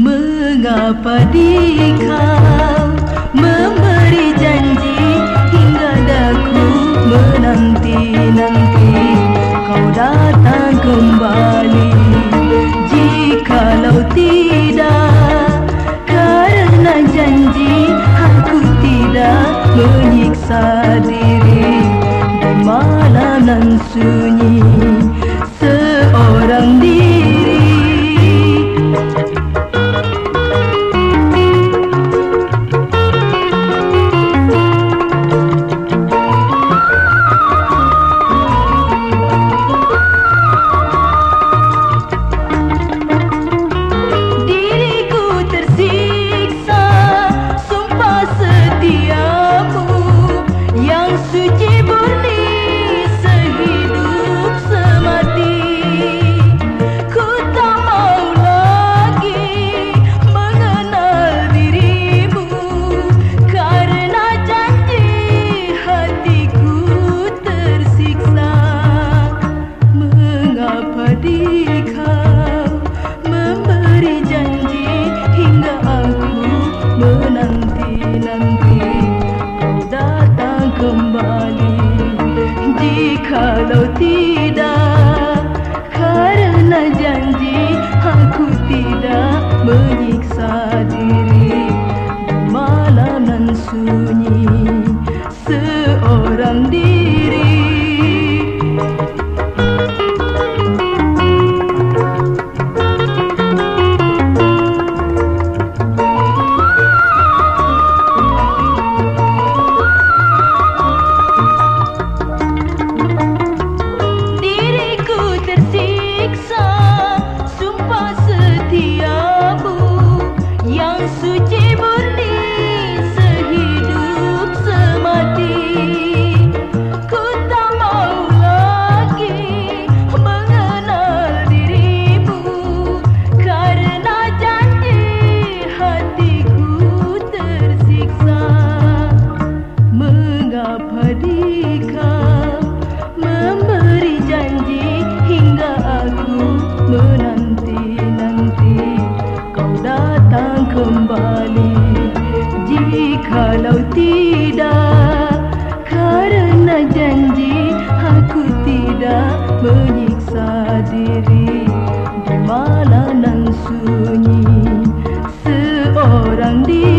Mengapa dikau memberi janji hingga daku menanti-nanti kau datang kembali? Jikalau tidak karena janji, aku tidak menyiksa diri di malam nan sunyi seorang diri. Jikalau tidak karena janji, aku tidak menyiksa diri di malam nan sunyi seorang diri. Suci murni sehidup semati, ku tak mau lagi mengenal dirimu karena janji hatiku tersiksa. Mengapa dikau memberi janji hingga aku menanti-nanti kau datang kembali? Jikalau tidak karena janji, aku tidak menyiksa diri di malam nan sunyi seorang diri.